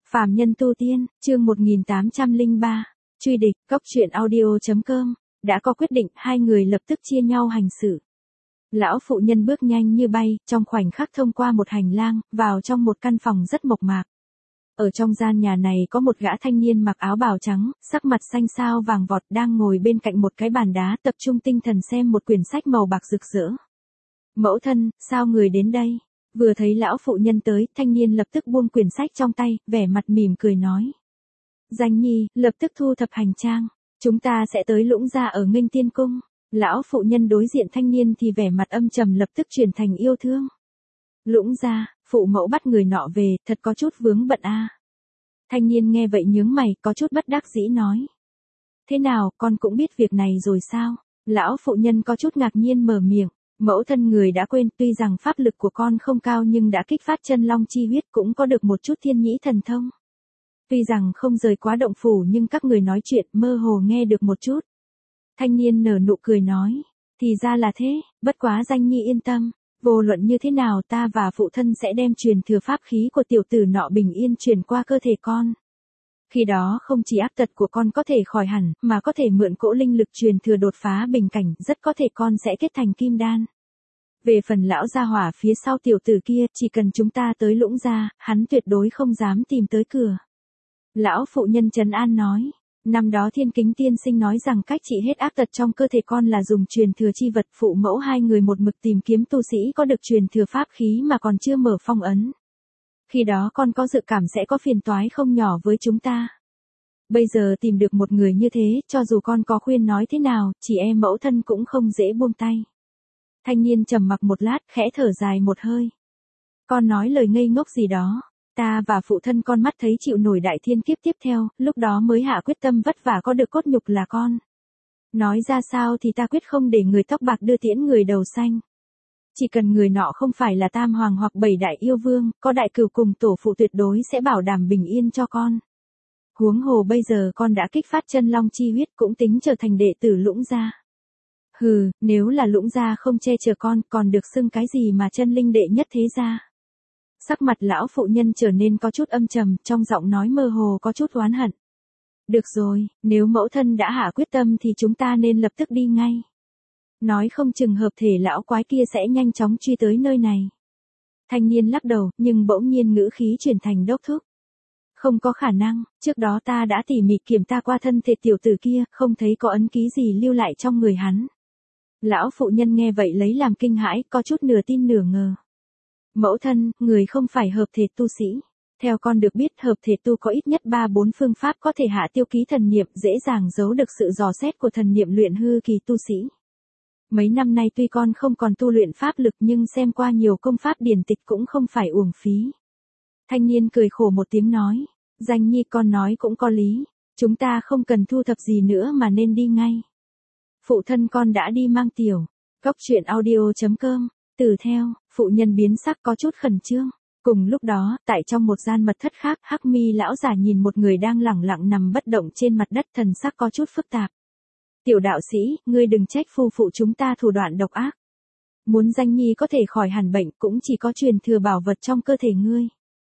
Phàm nhân tu tiên, chương 1803, truy địch, cốc truyện audio.com, đã có quyết định, hai người lập tức chia nhau hành xử. Lão phụ nhân bước nhanh như bay, trong khoảnh khắc thông qua một hành lang, vào trong một căn phòng rất mộc mạc. Ở trong gian nhà này có một gã thanh niên mặc áo bào trắng, sắc mặt xanh xao vàng vọt đang ngồi bên cạnh một cái bàn đá tập trung tinh thần xem một quyển sách màu bạc rực rỡ. Mẫu thân, sao người đến đây? Vừa thấy lão phụ nhân tới, thanh niên lập tức buông quyển sách trong tay, vẻ mặt mỉm cười nói. Danh nhi, lập tức thu thập hành trang. Chúng ta sẽ tới Lũng Gia ở Nghênh Tiên Cung. Lão phụ nhân đối diện thanh niên thì vẻ mặt âm trầm lập tức chuyển thành yêu thương. Lũng Gia, phụ mẫu bắt người nọ về, thật có chút vướng bận a. Thanh niên nghe vậy nhướng mày, có chút bất đắc dĩ nói. Thế nào, con cũng biết việc này rồi sao? Lão phụ nhân có chút ngạc nhiên mở miệng. Mẫu thân người đã quên, tuy rằng pháp lực của con không cao nhưng đã kích phát chân long chi huyết cũng có được một chút thiên nhĩ thần thông. Tuy rằng không rời quá động phủ nhưng các người nói chuyện mơ hồ nghe được một chút. Thanh niên nở nụ cười nói, thì ra là thế, bất quá danh nhi yên tâm, vô luận như thế nào ta và phụ thân sẽ đem truyền thừa pháp khí của tiểu tử nọ bình yên truyền qua cơ thể con. Khi đó không chỉ ác tật của con có thể khỏi hẳn, mà có thể mượn cỗ linh lực truyền thừa đột phá bình cảnh, rất có thể con sẽ kết thành kim đan. Về phần lão gia hỏa phía sau tiểu tử kia, chỉ cần chúng ta tới Lũng Gia, hắn tuyệt đối không dám tìm tới cửa. Lão phụ nhân trấn an nói, năm đó Thiên Kính tiên sinh nói rằng cách trị hết ác tật trong cơ thể con là dùng truyền thừa chi vật, phụ mẫu hai người một mực tìm kiếm tu sĩ có được truyền thừa pháp khí mà còn chưa mở phong ấn. Khi đó con có dự cảm sẽ có phiền toái không nhỏ với chúng ta. Bây giờ tìm được một người như thế, cho dù con có khuyên nói thế nào, chị em mẫu thân cũng không dễ buông tay. Thanh niên trầm mặc một lát, khẽ thở dài một hơi. Con nói lời ngây ngốc gì đó, ta và phụ thân con mắt thấy chịu nổi đại thiên kiếp tiếp theo, lúc đó mới hạ quyết tâm vất vả có được cốt nhục là con. Nói ra sao thì ta quyết không để người tóc bạc đưa tiễn người đầu xanh. Chỉ cần người nọ không phải là tam hoàng hoặc bảy đại yêu vương, có đại cửu cùng tổ phụ tuyệt đối sẽ bảo đảm bình yên cho con. Huống hồ bây giờ con đã kích phát chân long chi huyết cũng tính trở thành đệ tử Lũng Gia. Hừ, nếu là Lũng Gia không che chở con, còn được xưng cái gì mà chân linh đệ nhất thế gia. Sắc mặt lão phụ nhân trở nên có chút âm trầm, trong giọng nói mơ hồ có chút oán hận. Được rồi, nếu mẫu thân đã hạ quyết tâm thì chúng ta nên lập tức đi ngay. Nói không chừng hợp thể lão quái kia sẽ nhanh chóng truy tới nơi này. Thanh niên lắc đầu, nhưng bỗng nhiên ngữ khí chuyển thành đốc thúc. Không có khả năng, trước đó ta đã tỉ mỉ kiểm tra qua thân thể tiểu tử kia, không thấy có ấn ký gì lưu lại trong người hắn. Lão phụ nhân nghe vậy lấy làm kinh hãi, có chút nửa tin nửa ngờ. Mẫu thân, người không phải hợp thể tu sĩ. Theo con được biết hợp thể tu có ít nhất 3-4 phương pháp có thể hạ tiêu ký thần niệm, dễ dàng giấu được sự dò xét của thần niệm luyện hư kỳ tu sĩ. Mấy năm nay tuy con không còn tu luyện pháp lực nhưng xem qua nhiều công pháp điển tịch cũng không phải uổng phí. Thanh niên cười khổ một tiếng nói, danh nhi con nói cũng có lý, chúng ta không cần thu thập gì nữa mà nên đi ngay. Phụ thân con đã đi mang tiểu, cốc truyện audio.com, từ theo, phụ nhân biến sắc có chút khẩn trương. Cùng lúc đó, tại trong một gian mật thất khác, Hắc Mi lão giả nhìn một người đang lẳng lặng nằm bất động trên mặt đất, thần sắc có chút phức tạp. Tiểu đạo sĩ, ngươi đừng trách phu phụ chúng ta thủ đoạn độc ác. Muốn danh nhi có thể khỏi hẳn bệnh cũng chỉ có truyền thừa bảo vật trong cơ thể ngươi.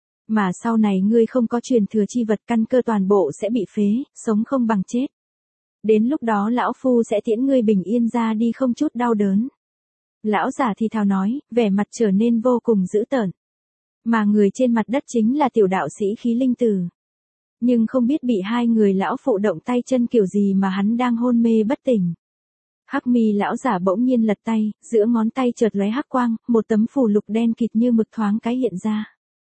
Mà sau này ngươi không có truyền thừa chi vật, căn cơ toàn bộ sẽ bị phế, sống không bằng chết. Đến lúc đó lão phu sẽ tiễn ngươi bình yên ra đi không chút đau đớn. Lão giả thì thào nói, vẻ mặt trở nên vô cùng dữ tợn. Mà người trên mặt đất chính là tiểu đạo sĩ Khí Linh Tử. Nhưng không biết bị hai người lão phụ động tay chân kiểu gì mà hắn đang hôn mê bất tỉnh. Hắc Mi lão giả bỗng nhiên lật tay, giữa ngón tay chợt lóe hắc quang, một tấm phù lục đen kịt như mực thoáng cái hiện ra.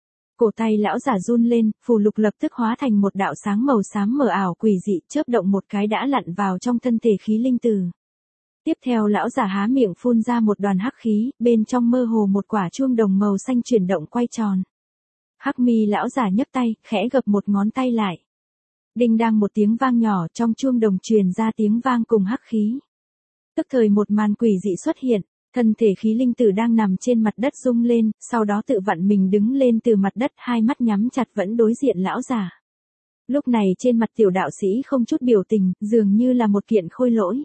Cổ tay lão giả run lên, phù lục lập tức hóa thành một đạo sáng màu xám mờ ảo quỷ dị, chớp động một cái đã lặn vào trong thân thể Khí Linh Tử. Tiếp theo lão giả há miệng phun ra một đoàn hắc khí, bên trong mơ hồ một quả chuông đồng màu xanh chuyển động quay tròn. Hắc Mi lão giả nhấc tay, khẽ gập một ngón tay lại. Đinh đang một tiếng vang nhỏ, trong chuông đồng truyền ra tiếng vang cùng hắc khí. Tức thời một màn quỷ dị xuất hiện, thân thể Khí Linh Tử đang nằm trên mặt đất rung lên, sau đó tự vặn mình đứng lên từ mặt đất, hai mắt nhắm chặt vẫn đối diện lão giả. Lúc này trên mặt tiểu đạo sĩ không chút biểu tình, dường như là một kiện khôi lỗi.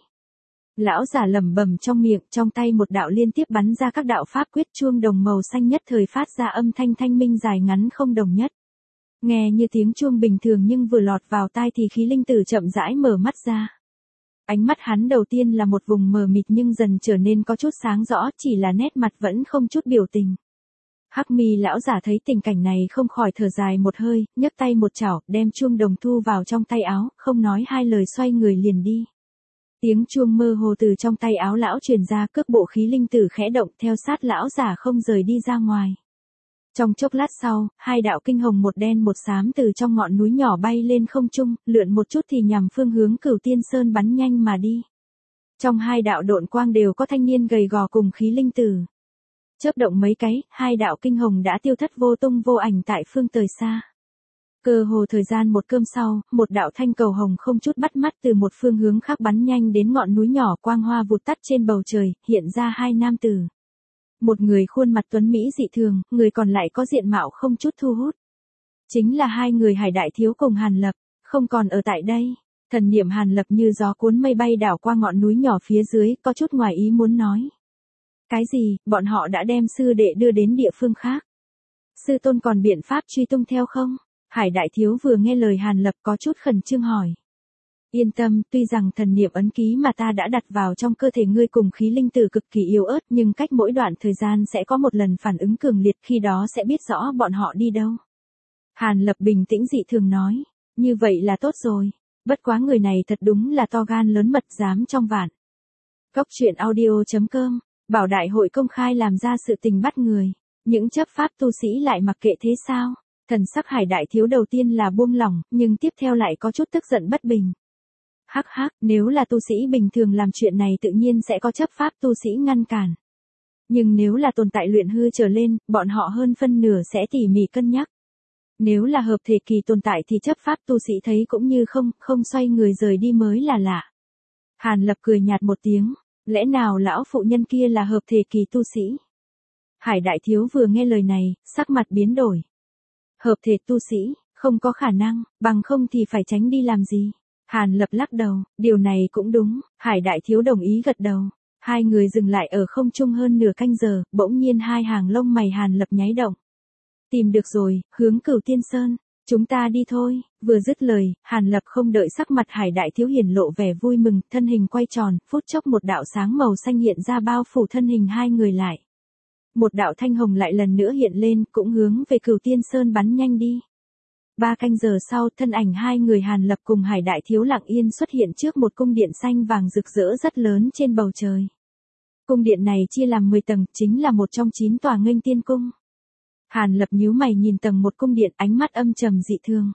Lão giả lẩm bẩm trong miệng, trong tay một đạo liên tiếp bắn ra các đạo pháp quyết, chuông đồng màu xanh nhất thời phát ra âm thanh thanh minh dài ngắn không đồng nhất. Nghe như tiếng chuông bình thường nhưng vừa lọt vào tai thì khí linh tử chậm rãi mở mắt ra. Ánh mắt hắn đầu tiên là một vùng mờ mịt nhưng dần trở nên có chút sáng rõ, chỉ là nét mặt vẫn không chút biểu tình. Hắc Mi lão giả thấy tình cảnh này không khỏi thở dài một hơi, nhấc tay một chảo, đem chuông đồng thu vào trong tay áo, không nói hai lời xoay người liền đi. Tiếng chuông mơ hồ từ trong tay áo lão truyền ra, cước bộ khí linh tử khẽ động theo sát lão giả không rời đi ra ngoài. Trong chốc lát sau, hai đạo kinh hồng một đen một xám từ trong ngọn núi nhỏ bay lên không trung, lượn một chút thì nhằm phương hướng Cửu Tiên Sơn bắn nhanh mà đi. Trong hai đạo độn quang đều có thanh niên gầy gò cùng khí linh tử. Chớp động mấy cái, hai đạo kinh hồng đã tiêu thất vô tung vô ảnh tại phương trời xa. Cơ hồ thời gian một cơm sau, một đạo thanh cầu hồng không chút bắt mắt từ một phương hướng khác bắn nhanh đến ngọn núi nhỏ, quang hoa vụt tắt trên bầu trời, hiện ra hai nam tử. Một người khuôn mặt tuấn mỹ dị thường, người còn lại có diện mạo không chút thu hút. Chính là hai người Hải Đại Thiếu cùng Hàn Lập, không còn ở tại đây. Thần niệm Hàn Lập như gió cuốn mây bay đảo qua ngọn núi nhỏ phía dưới, có chút ngoài ý muốn nói. Cái gì, bọn họ đã đem sư đệ đưa đến địa phương khác? Sư tôn còn biện pháp truy tung theo không? Hải Đại Thiếu vừa nghe lời Hàn Lập có chút khẩn trương hỏi. Yên tâm, tuy rằng thần niệm ấn ký mà ta đã đặt vào trong cơ thể ngươi cùng khí linh tử cực kỳ yếu ớt, nhưng cách mỗi đoạn thời gian sẽ có một lần phản ứng cường liệt, khi đó sẽ biết rõ bọn họ đi đâu. Hàn Lập bình tĩnh dị thường nói, như vậy là tốt rồi, bất quá người này thật đúng là to gan lớn mật, dám trong vạn. Góc truyện audio.com, bảo đại hội công khai làm ra sự tình bắt người, những chấp pháp tu sĩ lại mặc kệ thế sao? Thần sắc Hải Đại Thiếu đầu tiên là buông lỏng, nhưng tiếp theo lại có chút tức giận bất bình. Hắc hắc, nếu là tu sĩ bình thường làm chuyện này tự nhiên sẽ có chấp pháp tu sĩ ngăn cản. Nhưng nếu là tồn tại luyện hư trở lên, bọn họ hơn phân nửa sẽ tỉ mỉ cân nhắc. Nếu là hợp thể kỳ tồn tại thì chấp pháp tu sĩ thấy cũng như không xoay người rời đi mới là lạ. Hàn Lập cười nhạt một tiếng, lẽ nào lão phụ nhân kia là hợp thể kỳ tu sĩ? Hải Đại Thiếu vừa nghe lời này, sắc mặt biến đổi. Hợp thể tu sĩ, không có khả năng, bằng không thì phải tránh đi làm gì? Hàn Lập lắc đầu, điều này cũng đúng, Hải Đại Thiếu đồng ý gật đầu. Hai người dừng lại ở không trung hơn nửa canh giờ, bỗng nhiên hai hàng lông mày Hàn Lập nháy động. Tìm được rồi, hướng Cửu Tiên Sơn, chúng ta đi thôi. Vừa dứt lời, Hàn Lập không đợi sắc mặt Hải Đại Thiếu hiển lộ vẻ vui mừng, thân hình quay tròn, phút chốc một đạo sáng màu xanh hiện ra bao phủ thân hình hai người lại. Một đạo thanh hồng lại lần nữa hiện lên, cũng hướng về Cửu Tiên Sơn bắn nhanh đi. 3 canh giờ sau, thân ảnh hai người Hàn Lập cùng Hải Đại Thiếu lặng yên xuất hiện trước một cung điện xanh vàng rực rỡ rất lớn trên bầu trời. Cung điện này chia làm 10 tầng, chính là một trong 9 tòa Nghênh Tiên Cung. Hàn Lập nhíu mày nhìn tầng một cung điện, ánh mắt âm trầm dị thường.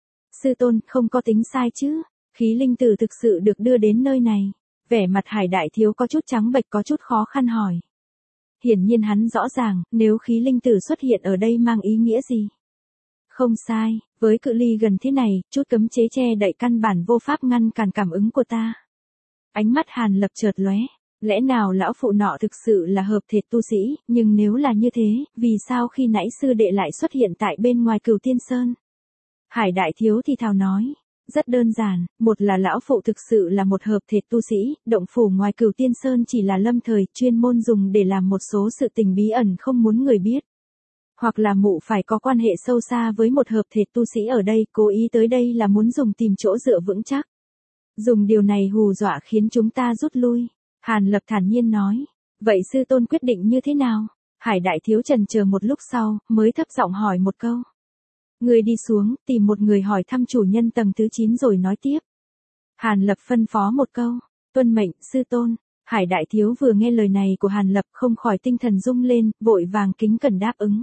Sư tôn, không có tính sai chứ? Khí linh tử thực sự được đưa đến nơi này. Vẻ mặt Hải Đại Thiếu có chút trắng bệch, có chút khó khăn hỏi. Hiển nhiên hắn rõ ràng, nếu khí linh tử xuất hiện ở đây mang ý nghĩa gì? Không sai, với cự ly gần thế này, chút cấm chế che đậy căn bản vô pháp ngăn cản cảm ứng của ta. Ánh mắt Hàn Lập chợt lóe, lẽ nào lão phụ nọ thực sự là hợp thể tu sĩ, nhưng nếu là như thế, vì sao khi nãy sư đệ lại xuất hiện tại bên ngoài Cửu Tiên Sơn? Hải Đại Thiếu thì thào nói, rất đơn giản, một là lão phụ thực sự là một hợp thể tu sĩ, động phủ ngoài Cửu Tiên Sơn chỉ là lâm thời, chuyên môn dùng để làm một số sự tình bí ẩn không muốn người biết. Hoặc là mụ phải có quan hệ sâu xa với một hợp thể tu sĩ ở đây, cố ý tới đây là muốn dùng tìm chỗ dựa vững chắc. Dùng điều này hù dọa khiến chúng ta rút lui. Hàn Lập thản nhiên nói. Vậy sư tôn quyết định như thế nào? Hải Đại Thiếu chần chờ một lúc sau, mới thấp giọng hỏi một câu. Người đi xuống, tìm một người hỏi thăm chủ nhân tầng thứ 9 rồi nói tiếp. Hàn Lập phân phó một câu. Tuân mệnh, sư tôn. Hải Đại Thiếu vừa nghe lời này của Hàn Lập không khỏi tinh thần rung lên, vội vàng kính cẩn đáp ứng.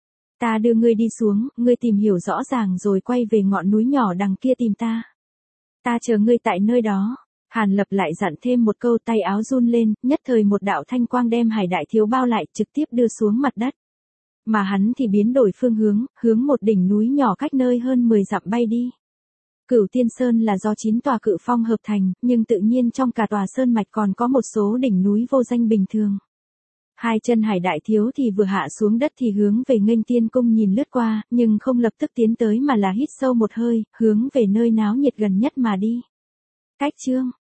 Ta đưa ngươi đi xuống, ngươi tìm hiểu rõ ràng rồi quay về ngọn núi nhỏ đằng kia tìm ta. Ta chờ ngươi tại nơi đó. Hàn Lập lại dặn thêm một câu, tay áo run lên, nhất thời một đạo thanh quang đem Hải Đại Thiếu bao lại, trực tiếp đưa xuống mặt đất. Mà hắn thì biến đổi phương hướng, hướng một đỉnh núi nhỏ cách nơi hơn 10 dặm bay đi. Cửu Tiên Sơn là do 9 tòa cự phong hợp thành, nhưng tự nhiên trong cả tòa sơn mạch còn có một số đỉnh núi vô danh bình thường. Hai chân Hải Đại Thiếu thì vừa hạ xuống đất thì hướng về Nghênh Tiên Cung nhìn lướt qua, nhưng không lập tức tiến tới mà là hít sâu một hơi, hướng về nơi náo nhiệt gần nhất mà đi. Cách chương